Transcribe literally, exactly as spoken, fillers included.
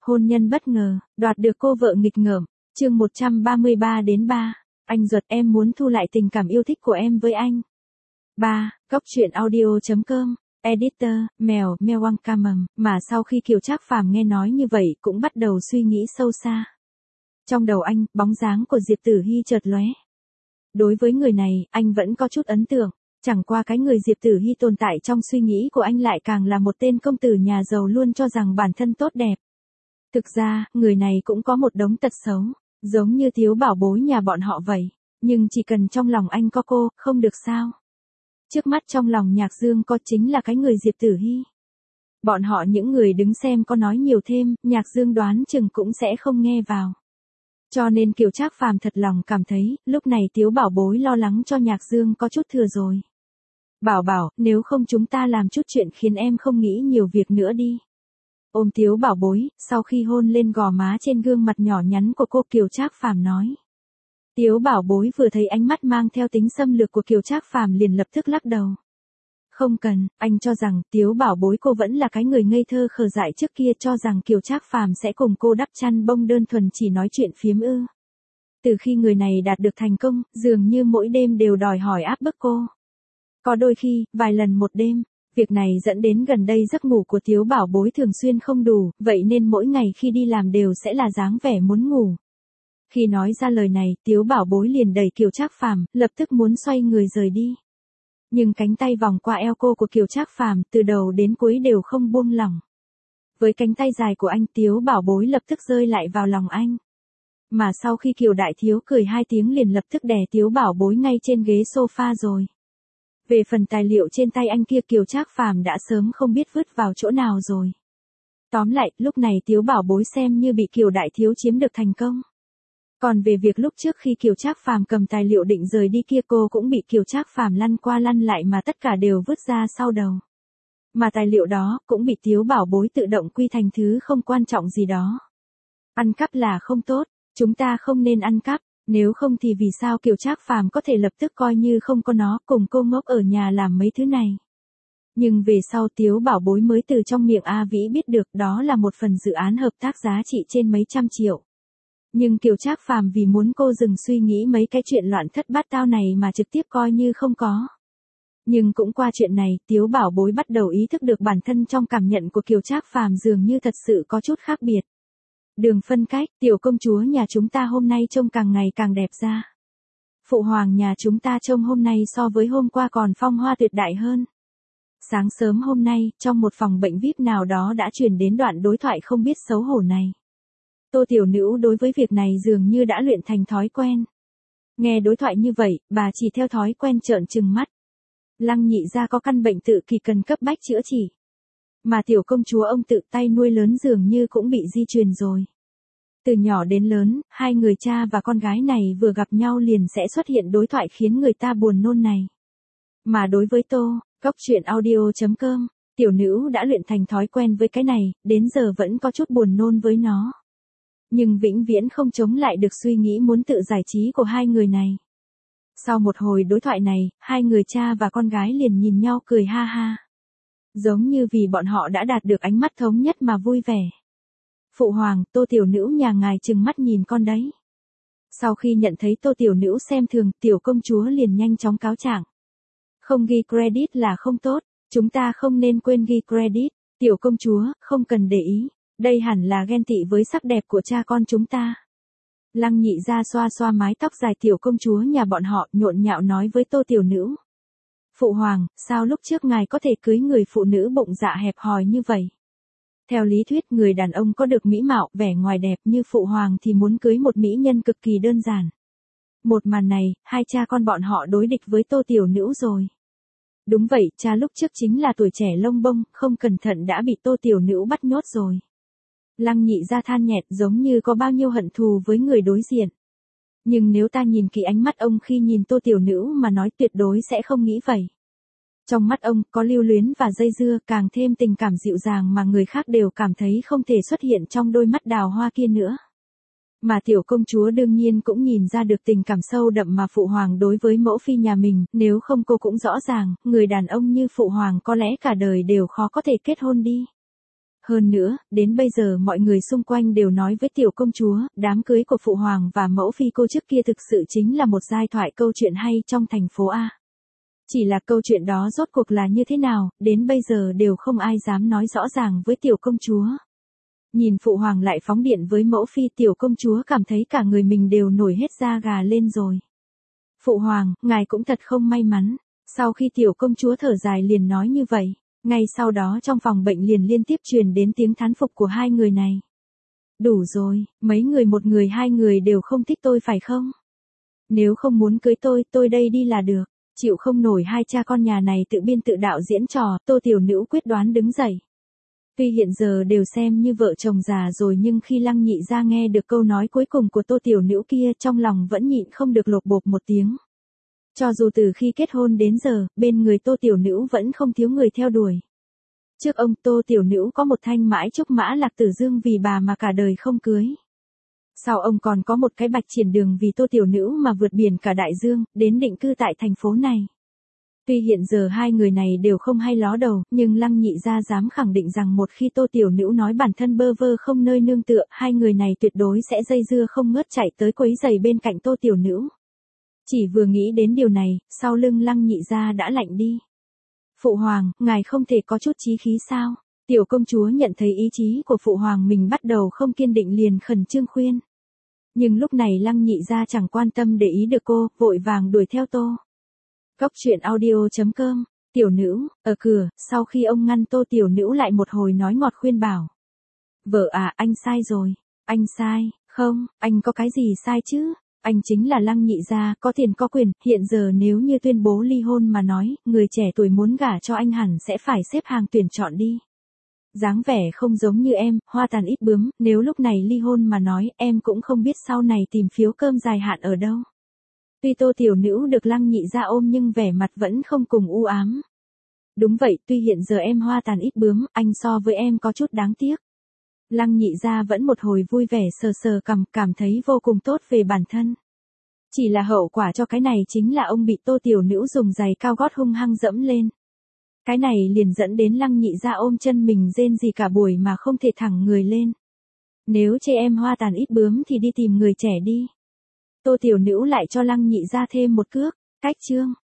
Hôn nhân bất ngờ, đoạt được cô vợ nghịch ngợm, chương một trăm ba mươi ba đến ba. Anh ruột em muốn thu lại tình cảm yêu thích của em với anh. ba. Góc truyện audio chấm com. Editor, mèo, mèo Wang Camầm, mà sau khi Kiều Trác Phàm nghe nói như vậy cũng bắt đầu suy nghĩ sâu xa. Trong đầu anh, bóng dáng của Diệp Tử Hi chợt lóe. Đối với người này, anh vẫn có chút ấn tượng, chẳng qua cái người Diệp Tử Hi tồn tại trong suy nghĩ của anh lại càng là một tên công tử nhà giàu luôn cho rằng bản thân tốt đẹp. Thực ra, người này cũng có một đống tật xấu, giống như thiếu bảo bối nhà bọn họ vậy, nhưng chỉ cần trong lòng anh có cô, không được sao. Trước mắt trong lòng Nhạc Dương có chính là cái người Diệp Tử Hi. Bọn họ những người đứng xem có nói nhiều thêm, Nhạc Dương đoán chừng cũng sẽ không nghe vào. Cho nên Kiều Trác Phàm thật lòng cảm thấy, lúc này Tiếu bảo bối lo lắng cho Nhạc Dương có chút thừa rồi. Bảo bảo, nếu không chúng ta làm chút chuyện khiến em không nghĩ nhiều việc nữa đi. Ôm Tiếu bảo bối, sau khi hôn lên gò má trên gương mặt nhỏ nhắn của cô, Kiều Trác Phàm nói. Tiếu bảo bối vừa thấy ánh mắt mang theo tính xâm lược của Kiều Trác Phàm liền lập tức lắc đầu. Không cần, anh cho rằng Tiếu bảo bối cô vẫn là cái người ngây thơ khờ dại trước kia cho rằng Kiều Trác Phàm sẽ cùng cô đắp chăn bông đơn thuần chỉ nói chuyện phiếm ư. Từ khi người này đạt được thành công, dường như mỗi đêm đều đòi hỏi áp bức cô. Có đôi khi, vài lần một đêm, việc này dẫn đến gần đây giấc ngủ của Tiếu bảo bối thường xuyên không đủ, vậy nên mỗi ngày khi đi làm đều sẽ là dáng vẻ muốn ngủ. Khi nói ra lời này, Tiếu bảo bối liền đẩy Kiều Trác Phàm, lập tức muốn xoay người rời đi. Nhưng cánh tay vòng qua eo cô của Kiều Trác Phàm từ đầu đến cuối đều không buông lỏng. Với cánh tay dài của anh, Tiếu bảo bối lập tức rơi lại vào lòng anh. Mà sau khi Kiều đại thiếu cười hai tiếng liền lập tức đè Tiếu bảo bối ngay trên ghế sofa rồi. Về phần tài liệu trên tay anh kia, Kiều Trác Phàm đã sớm không biết vứt vào chỗ nào rồi. Tóm lại, lúc này Tiếu bảo bối xem như bị Kiều đại thiếu chiếm được thành công. Còn về việc lúc trước khi Kiều Trác Phàm cầm tài liệu định rời đi kia, cô cũng bị Kiều Trác Phàm lăn qua lăn lại mà tất cả đều vứt ra sau đầu. Mà tài liệu đó cũng bị Tiếu bảo bối tự động quy thành thứ không quan trọng gì đó. Ăn cắp là không tốt, chúng ta không nên ăn cắp, nếu không thì vì sao Kiều Trác Phàm có thể lập tức coi như không có nó, cùng cô ngốc ở nhà làm mấy thứ này. Nhưng về sau Tiếu bảo bối mới từ trong miệng A Vĩ biết được đó là một phần dự án hợp tác giá trị trên mấy trăm triệu. Nhưng Kiều Trác Phàm vì muốn cô dừng suy nghĩ mấy cái chuyện loạn thất bát tao này mà trực tiếp coi như không có. Nhưng cũng qua chuyện này, Tiếu bảo bối bắt đầu ý thức được bản thân trong cảm nhận của Kiều Trác Phàm dường như thật sự có chút khác biệt. Đường phân cách, tiểu công chúa nhà chúng ta hôm nay trông càng ngày càng đẹp ra. Phụ hoàng nhà chúng ta trông hôm nay so với hôm qua còn phong hoa tuyệt đại hơn. Sáng sớm hôm nay, trong một phòng bệnh vi ai pi nào đó đã truyền đến đoạn đối thoại không biết xấu hổ này. Tô Tiểu Nữ đối với việc này dường như đã luyện thành thói quen. Nghe đối thoại như vậy, bà chỉ theo thói quen trợn trừng mắt. Lăng Nhị gia có căn bệnh tự kỷ cần cấp bách chữa trị. Mà tiểu công chúa ông tự tay nuôi lớn dường như cũng bị di truyền rồi. Từ nhỏ đến lớn, hai người cha và con gái này vừa gặp nhau liền sẽ xuất hiện đối thoại khiến người ta buồn nôn này. Mà đối với Tô, góc truyện audio chấm com, Tiểu Nữ đã luyện thành thói quen với cái này, đến giờ vẫn có chút buồn nôn với nó. Nhưng vĩnh viễn không chống lại được suy nghĩ muốn tự giải trí của hai người này. Sau một hồi đối thoại này, hai người cha và con gái liền nhìn nhau cười ha ha. Giống như vì bọn họ đã đạt được ánh mắt thống nhất mà vui vẻ. Phụ hoàng, Tô Tiểu Nữ nhà ngài trừng mắt nhìn con đấy. Sau khi nhận thấy Tô Tiểu Nữ xem thường, tiểu công chúa liền nhanh chóng cáo trạng. Không ghi credit là không tốt, chúng ta không nên quên ghi credit, tiểu công chúa, không cần để ý. Đây hẳn là ghen tị với sắc đẹp của cha con chúng ta. Lăng Nhị gia xoa xoa mái tóc dài tiểu công chúa nhà bọn họ, nhộn nhạo nói với Tô Tiểu Nữ. Phụ hoàng, sao lúc trước ngài có thể cưới người phụ nữ bụng dạ hẹp hòi như vậy? Theo lý thuyết, người đàn ông có được mỹ mạo, vẻ ngoài đẹp như phụ hoàng thì muốn cưới một mỹ nhân cực kỳ đơn giản. Một màn này, hai cha con bọn họ đối địch với Tô Tiểu Nữ rồi. Đúng vậy, cha lúc trước chính là tuổi trẻ lông bông, không cẩn thận đã bị Tô Tiểu Nữ bắt nhốt rồi. Lăng Nhị gia than nhẹt giống như có bao nhiêu hận thù với người đối diện. Nhưng nếu ta nhìn kỹ ánh mắt ông khi nhìn Tô Tiểu Nữ mà nói tuyệt đối sẽ không nghĩ vậy. Trong mắt ông có lưu luyến và dây dưa, càng thêm tình cảm dịu dàng mà người khác đều cảm thấy không thể xuất hiện trong đôi mắt đào hoa kia nữa. Mà tiểu công chúa đương nhiên cũng nhìn ra được tình cảm sâu đậm mà phụ hoàng đối với mẫu phi nhà mình, nếu không cô cũng rõ ràng, người đàn ông như phụ hoàng có lẽ cả đời đều khó có thể kết hôn đi. Hơn nữa, đến bây giờ mọi người xung quanh đều nói với tiểu công chúa, đám cưới của phụ hoàng và mẫu phi cô trước kia thực sự chính là một giai thoại câu chuyện hay trong thành phố A. Chỉ là câu chuyện đó rốt cuộc là như thế nào, đến bây giờ đều không ai dám nói rõ ràng với tiểu công chúa. Nhìn phụ hoàng lại phóng điện với mẫu phi, tiểu công chúa cảm thấy cả người mình đều nổi hết da gà lên rồi. Phụ hoàng, ngài cũng thật không may mắn. Sau khi tiểu công chúa thở dài liền nói như vậy, ngay sau đó trong phòng bệnh liền liên tiếp truyền đến tiếng thán phục của hai người này. Đủ rồi, mấy người một người hai người đều không thích tôi phải không? Nếu không muốn cưới tôi, tôi đây đi là được. Chịu không nổi hai cha con nhà này tự biên tự đạo diễn trò, Tô Tiểu Nữ quyết đoán đứng dậy. Tuy hiện giờ đều xem như vợ chồng già rồi nhưng khi Lăng Nhị Gia nghe được câu nói cuối cùng của Tô Tiểu Nữ kia trong lòng vẫn nhịn không được lột bột một tiếng. Cho dù từ khi kết hôn đến giờ, bên người Tô Tiểu Nữ vẫn không thiếu người theo đuổi. Trước ông Tô Tiểu Nữ có một thanh mãi trúc mã Lạc Tử Dương vì bà mà cả đời không cưới. Sau ông còn có một cái Bạch Triển Đường vì Tô Tiểu Nữ mà vượt biển cả đại dương, đến định cư tại thành phố này. Tuy hiện giờ hai người này đều không hay ló đầu, nhưng Lăng Nhị Gia dám khẳng định rằng một khi Tô Tiểu Nữ nói bản thân bơ vơ không nơi nương tựa, hai người này tuyệt đối sẽ dây dưa không ngớt chạy tới quấy giày bên cạnh Tô Tiểu Nữ. Chỉ vừa nghĩ đến điều này, sau lưng Lăng Nhị Gia đã lạnh đi. Phụ hoàng, ngài không thể có chút chí khí sao? Tiểu công chúa nhận thấy ý chí của phụ hoàng mình bắt đầu không kiên định liền khẩn trương khuyên. Nhưng lúc này Lăng Nhị Gia chẳng quan tâm để ý được cô, vội vàng đuổi theo Tô. Cốc truyện audio chấm com, Tiểu Nữ, ở cửa, sau khi ông ngăn Tô Tiểu Nữ lại một hồi nói ngọt khuyên bảo. Vợ à, anh sai rồi. Anh sai, không, anh có cái gì sai chứ? Anh chính là Lăng Nhị Gia, có tiền có quyền, hiện giờ nếu như tuyên bố ly hôn mà nói, người trẻ tuổi muốn gả cho anh hẳn sẽ phải xếp hàng tuyển chọn đi. Dáng vẻ không giống như em, hoa tàn ít bướm, nếu lúc này ly hôn mà nói, em cũng không biết sau này tìm phiếu cơm dài hạn ở đâu. Tuy Tô Tiểu Nữ được Lăng Nhị Gia ôm nhưng vẻ mặt vẫn không cùng u ám. Đúng vậy, tuy hiện giờ em hoa tàn ít bướm, anh so với em có chút đáng tiếc. Lăng Nhị Gia vẫn một hồi vui vẻ sờ sờ cằm, cảm thấy vô cùng tốt về bản thân. Chỉ là hậu quả cho cái này chính là ông bị Tô Tiểu Nữ dùng giày cao gót hung hăng dẫm lên. Cái này liền dẫn đến Lăng Nhị Gia ôm chân mình rên rỉ cả buổi mà không thể thẳng người lên. Nếu chê em hoa tàn ít bướm thì đi tìm người trẻ đi. Tô Tiểu Nữ lại cho Lăng Nhị Gia thêm một cước. Cách chương